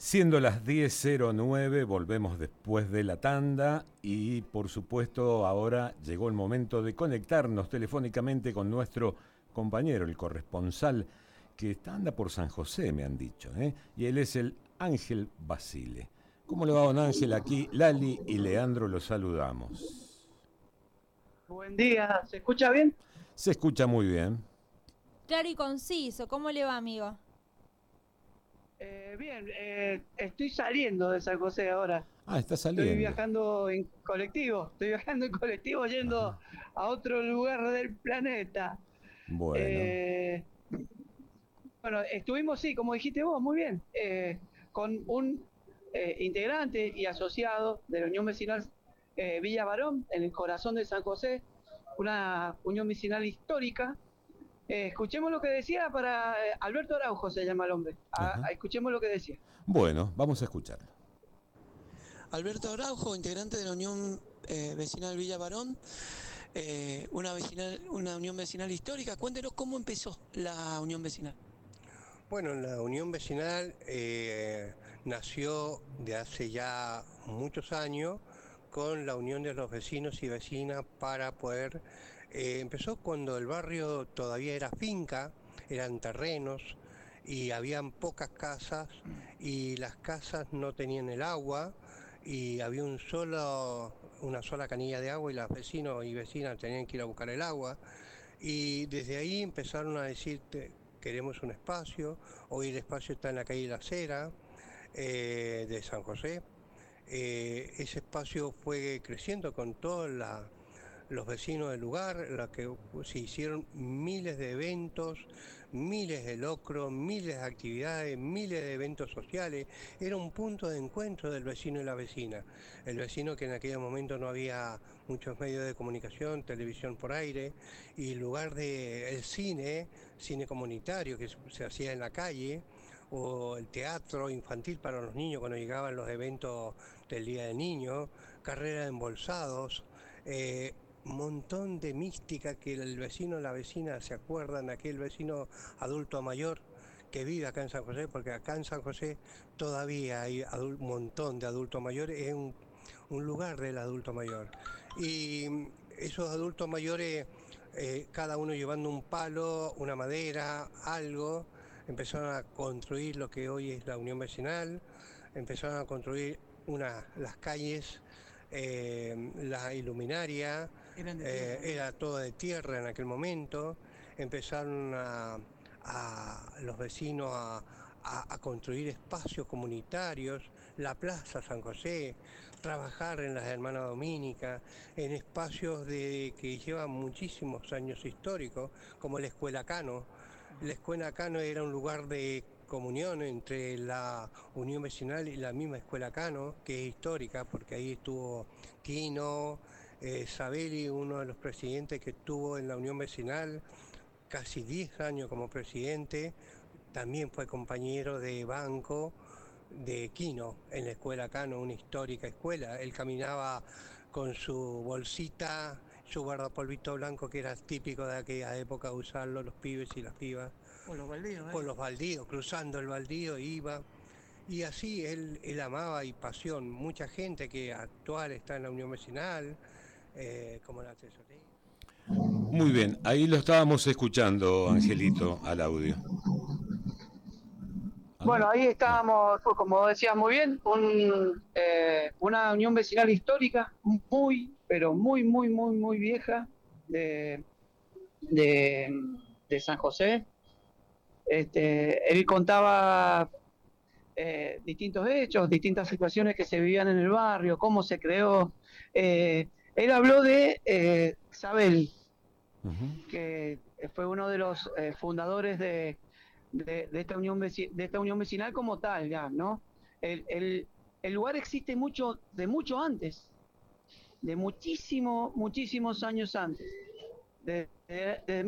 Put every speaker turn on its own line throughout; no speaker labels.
Siendo las 10:09, volvemos después de la tanda y por supuesto ahora llegó el momento de conectarnos telefónicamente con nuestro compañero, el corresponsal, que anda por San José, me han dicho, y él es el Ángel Basile. ¿Cómo le va, don Ángel? Aquí Lali y Leandro los saludamos.
Buen día, ¿se escucha bien?
Se escucha muy bien.
Claro y conciso, ¿cómo le va, amigo?
Bien, estoy saliendo de San José ahora.
Ah, está
Estoy
saliendo.
viajando en colectivo yendo
Ajá.
a otro lugar del planeta.
Bueno.
Eh, bueno, estuvimos, sí, como dijiste vos, muy bien, con un integrante y asociado de la Unión Vecinal Villa Barón, en el corazón de San José, una unión vecinal histórica. Escuchemos lo que decía Alberto Araujo se llama el hombre.
Ajá.
Escuchemos lo que decía.
Bueno, vamos a escucharlo.
Alberto Araujo, integrante de la Unión Vecinal Villa Barón, una unión vecinal histórica. Cuéntenos cómo empezó la unión vecinal.
Bueno, la unión vecinal nació de hace ya muchos años con la unión de los vecinos y vecinas para poder... empezó cuando el barrio todavía era finca, eran terrenos y habían pocas casas y las casas no tenían el agua y había una sola canilla de agua y los vecinos y vecinas tenían que ir a buscar el agua. Y desde ahí empezaron a decir, queremos un espacio, hoy el espacio está en la calle La Cera de San José. Ese espacio fue creciendo con todos los vecinos del lugar, la que se hicieron miles de eventos, miles de locros, miles de actividades, miles de eventos sociales. Era un punto de encuentro del vecino y la vecina. El vecino que en aquel momento no había muchos medios de comunicación, televisión por aire, y en lugar del cine comunitario que se hacía en la calle, o el teatro infantil para los niños cuando llegaban los eventos del Día del Niño, carrera de embolsados, montón de mística que el vecino o la vecina se acuerdan, aquel vecino adulto mayor que vive acá en San José, porque acá en San José todavía hay un montón de adultos mayores, es un lugar del adulto mayor. Y esos adultos mayores, cada uno llevando un palo, una madera, algo, empezaron a construir lo que hoy es la Unión Vecinal, empezaron a construir las calles, la iluminaria, era todo de tierra en aquel momento, empezaron a los vecinos a construir espacios comunitarios, la Plaza San José, trabajar en las Hermanas Dominicas, en espacios que llevan muchísimos años históricos, como la Escuela Cano. La Escuela Cano era un lugar de comunión entre la Unión Vecinal y la misma Escuela Cano, que es histórica, porque ahí estuvo Quino, Sabelli, uno de los presidentes que estuvo en la Unión Vecinal, casi 10 años como presidente, también fue compañero de banco de Quino en la Escuela Cano, una histórica escuela. Él caminaba con su bolsita, su guardapolvito blanco, que era típico de aquella época usarlo los pibes y las pibas.
Por los baldíos,
Por los baldíos, cruzando el baldío iba. Y así él amaba y pasión. Mucha gente que actual está en la Unión Vecinal, como la tesorería.
Muy bien, ahí lo estábamos escuchando, Angelito, al audio.
Bueno, ahí
No.
estábamos, pues, como decías muy bien, una unión vecinal histórica, muy, pero muy vieja de, de, de San José. Él contaba distintos hechos, distintas situaciones que se vivían en el barrio, cómo se creó. Él habló de Sabel, que fue uno de los fundadores de esta unión vecinal como tal, ya, ¿no? El lugar existe mucho antes, de muchísimos años antes, de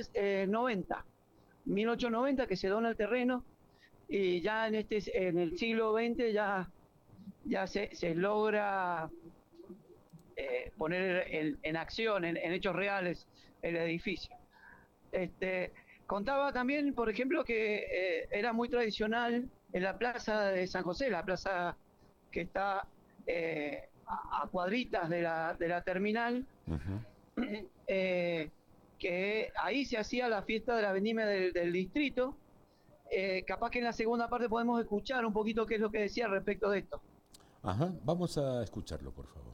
1890 que se dona el terreno, y ya en el siglo XX ya se logra poner en acción, en hechos reales, el edificio. Contaba también, por ejemplo, que era muy tradicional en la plaza de San José, la plaza que está a cuadritas de la terminal, que ahí se hacía la fiesta de la vendimia del distrito. Capaz que en la segunda parte podemos escuchar un poquito qué es lo que decía respecto de esto.
Ajá, vamos a escucharlo, por favor.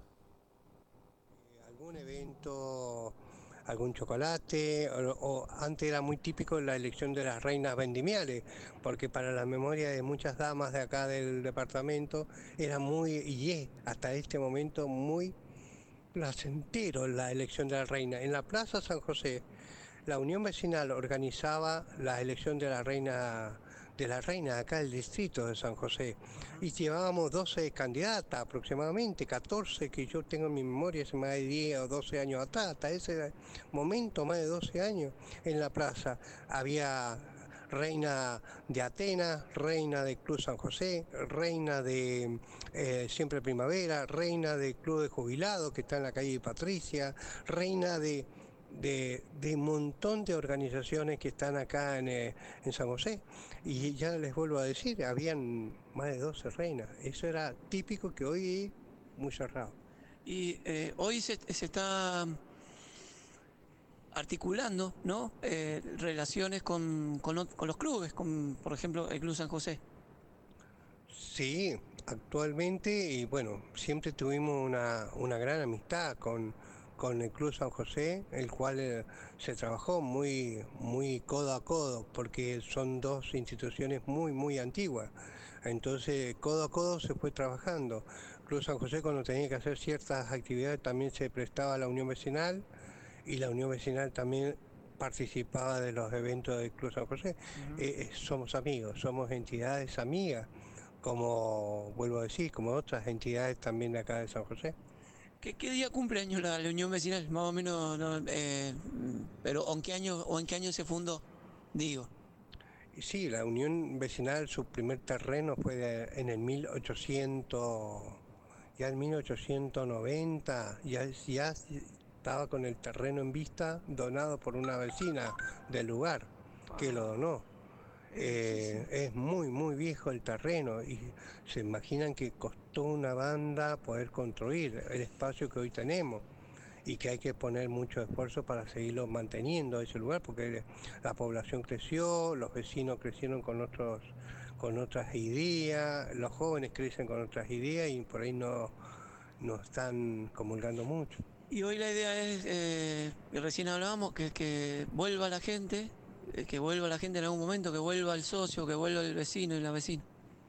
¿Algún evento, algún chocolate? O antes era muy típico la elección de las reinas vendimiales, porque para la memoria de muchas damas de acá del departamento era muy, y es hasta este momento muy placentero la elección de la reina. En la Plaza San José, la Unión Vecinal organizaba la elección de la reina acá del distrito de San José, y llevábamos 12 candidatas aproximadamente, 14 que yo tengo en mi memoria, hace más de 10 o 12 años atrás, hasta ese momento, más de 12 años, en la plaza había reina de Atenas, reina del Club San José, reina de Siempre Primavera, reina del Club de Jubilados que está en la calle Patricia, reina de un montón de organizaciones que están acá en San José. Y ya les vuelvo a decir, habían más de 12 reinas. Eso era típico, que hoy es muy cerrado.
Y hoy se está articulando, ¿no? Relaciones con los clubes, por ejemplo, el Club San José.
Sí, actualmente, y bueno, siempre tuvimos una gran amistad con el Club San José, el cual se trabajó muy codo a codo, porque son dos instituciones muy antiguas. Entonces, codo a codo se fue trabajando. Club San José, cuando tenía que hacer ciertas actividades, también se prestaba a la Unión Vecinal, y la Unión Vecinal también participaba de los eventos del Club San José. Somos amigos, somos entidades amigas, como vuelvo a decir, como otras entidades también de acá de San José.
¿Qué día cumple años la Unión Vecinal? Más o menos, no, pero ¿en qué año se fundó? Digo.
Sí, la Unión Vecinal, su primer terreno fue en el 1800, ya en 1890, ya estaba con el terreno en vista, donado por una vecina del lugar, que lo donó. Es muy viejo el terreno, y se imaginan que costó una banda poder construir el espacio que hoy tenemos, y que hay que poner mucho esfuerzo para seguirlo manteniendo ese lugar, porque la población creció, los vecinos crecieron con otras ideas, los jóvenes crecen con otras ideas, y por ahí no están comulgando mucho.
Y hoy la idea es, recién hablábamos, que vuelva la gente, en algún momento, que vuelva el socio, que vuelva el vecino y la vecina.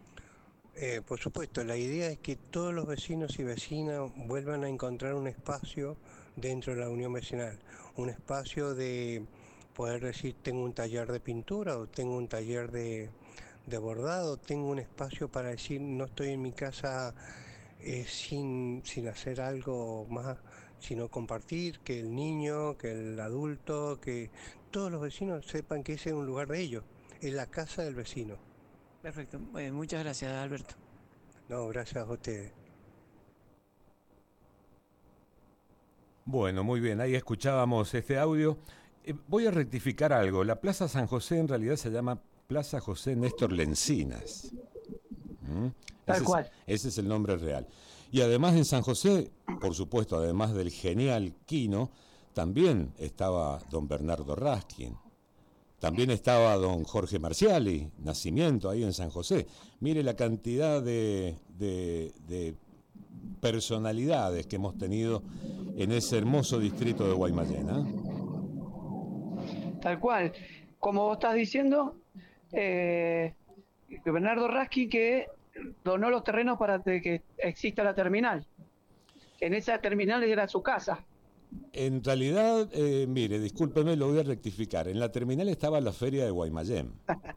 Por supuesto, la idea es que todos los vecinos y vecinas vuelvan a encontrar un espacio dentro de la Unión Vecinal, un espacio de poder decir: tengo un taller de pintura, o tengo un taller de bordado, tengo un espacio para decir: no estoy en mi casa sin hacer algo más, sino compartir, que el niño, que el adulto, que todos los vecinos sepan que ese es un lugar de ellos, es la casa del vecino.
Perfecto, muchas gracias, Alberto.
No, gracias a ustedes.
Bueno, muy bien, ahí escuchábamos este audio. Voy a rectificar algo. La Plaza San José en realidad se llama Plaza José Néstor Lencinas.
Tal cual.
Ese es el nombre real. Y además en San José, por supuesto, además del genial Quino, también estaba don Bernardo Raskin. También estaba don Jorge Marciali, nacimiento ahí en San José. Mire la cantidad de personalidades que hemos tenido en ese hermoso distrito de Guaymallén.
Tal cual. Como vos estás diciendo, Bernardo Raskin, que donó los terrenos para que exista la terminal. En esa terminal era su casa.
En realidad, mire, discúlpeme, lo voy a rectificar. En la terminal estaba la feria de Guaymallén.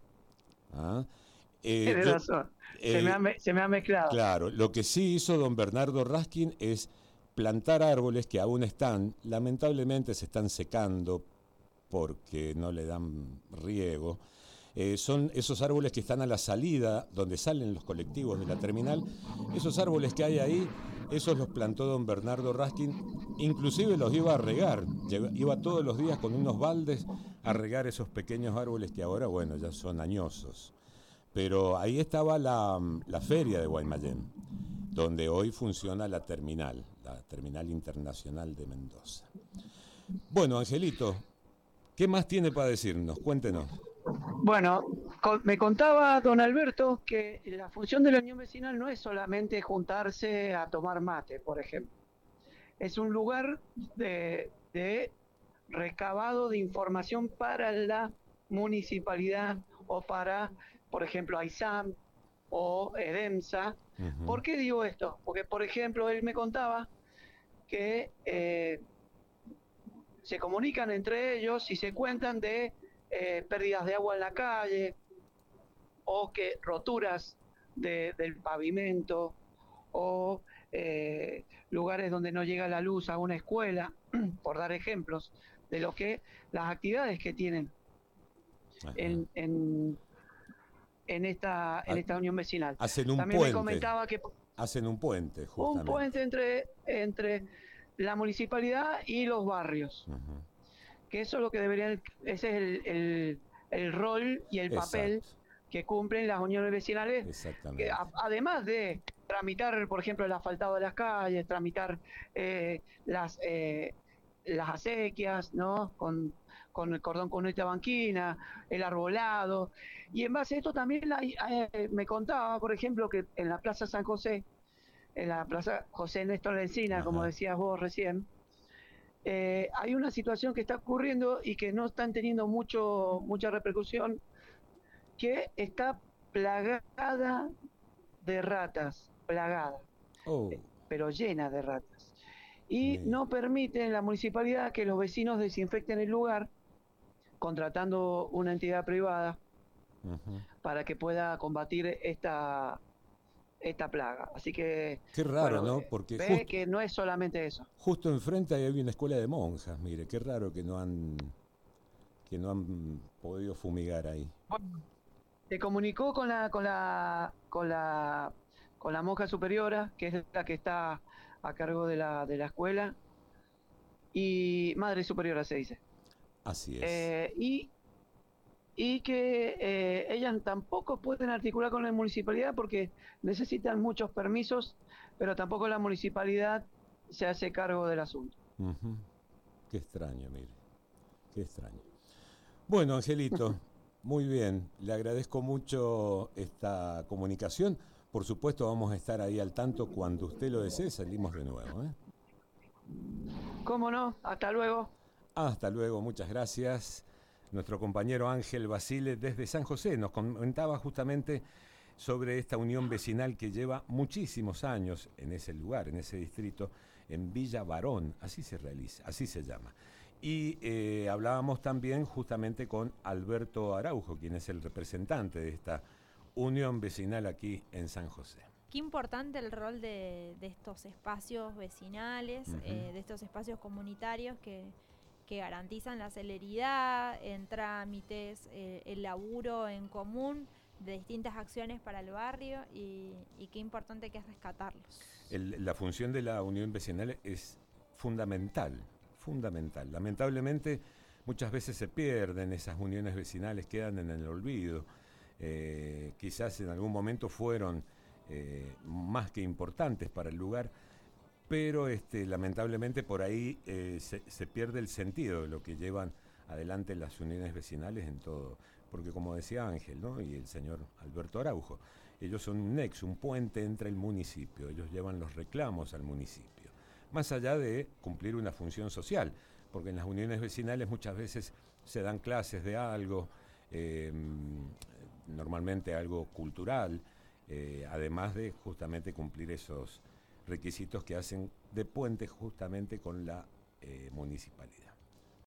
Tiene razón. Se me ha mezclado.
Claro, lo que sí hizo don Bernardo Raskin es plantar árboles que aún están, lamentablemente se están secando porque no le dan riego. Son esos árboles que están a la salida, donde salen los colectivos de la terminal. Esos árboles que hay ahí, esos los plantó don Bernardo Raskin, inclusive los iba a regar, iba todos los días con unos baldes a regar esos pequeños árboles que ahora, bueno, ya son añosos. pero ahí estaba la feria de Guaymallén, donde hoy funciona la terminal internacional de Mendoza. Bueno, Angelito, ¿qué más tiene para decirnos? Cuéntenos.
Bueno, me contaba don Alberto que la función de la unión vecinal no es solamente juntarse a tomar mate, por ejemplo. Es un lugar de recabado de información para la municipalidad o para, por ejemplo, AISAM o EDEMSA.
Uh-huh.
¿Por qué digo esto? Porque, por ejemplo, él me contaba que se comunican entre ellos y se cuentan de pérdidas de agua en la calle o que roturas del pavimento o lugares donde no llega la luz a una escuela, por dar ejemplos de lo que las actividades que tienen en esta unión vecinal.
Hacen un
También
puente.
me comentaba que
hacen un puente, justamente.
Un puente entre la municipalidad y los barrios.
Uh-huh.
Que eso es lo que deberían, ese es el rol y el papel
Exacto.
que cumplen las uniones vecinales.
Exactamente.
Que, además de tramitar, por ejemplo, el asfaltado de las calles, tramitar las acequias, ¿no? Con el cordón con esta banquina, el arbolado. Y en base a esto también me contaba, por ejemplo, que en la Plaza San José, en la Plaza José Néstor Lencina,
Ajá.
como decías vos recién, hay una situación que está ocurriendo y que no están teniendo mucha repercusión, que está plagada de ratas, pero llena de ratas. Y no permiten la municipalidad que los vecinos desinfecten el lugar, contratando una entidad privada para que pueda combatir esta plaga. Así que
qué raro, ¿no? Porque
ve que no es solamente eso.
Justo enfrente hay una escuela de monjas, mire, qué raro que no han podido fumigar ahí.
Se comunicó con la monja superiora, que es la que está a cargo de la escuela, y madre superiora se dice.
Así es.
Y que ellas tampoco pueden articular con la municipalidad porque necesitan muchos permisos, pero tampoco la municipalidad se hace cargo del asunto.
Uh-huh. Qué extraño, mire, qué extraño. Bueno, Angelito, muy bien, le agradezco mucho esta comunicación. Por supuesto, vamos a estar ahí al tanto cuando usted lo desee, salimos de nuevo, ¿eh?
¿Cómo no? Hasta luego.
Hasta luego, muchas gracias. Nuestro compañero Ángel Basile desde San José nos comentaba justamente sobre esta unión vecinal que lleva muchísimos años en ese lugar, en ese distrito, en Villa Barón, así se realiza, así se llama. Y hablábamos también justamente con Alberto Araujo, quien es el representante de esta unión vecinal aquí en San José.
Qué importante el rol de estos espacios vecinales, de estos espacios comunitarios que garantizan la celeridad en trámites, el laburo en común de distintas acciones para el barrio y qué importante que es rescatarlos.
La función de la unión vecinal es fundamental. Lamentablemente muchas veces se pierden esas uniones vecinales, quedan en el olvido. Quizás en algún momento fueron más que importantes para el lugar, pero lamentablemente por ahí se pierde el sentido de lo que llevan adelante las uniones vecinales en todo, porque como decía Ángel, ¿no? Y el señor Alberto Araujo, ellos son un nexo, un puente entre el municipio, ellos llevan los reclamos al municipio, más allá de cumplir una función social, porque en las uniones vecinales muchas veces se dan clases de algo, normalmente algo cultural, además de justamente cumplir esos requisitos que hacen de puente justamente con la municipalidad.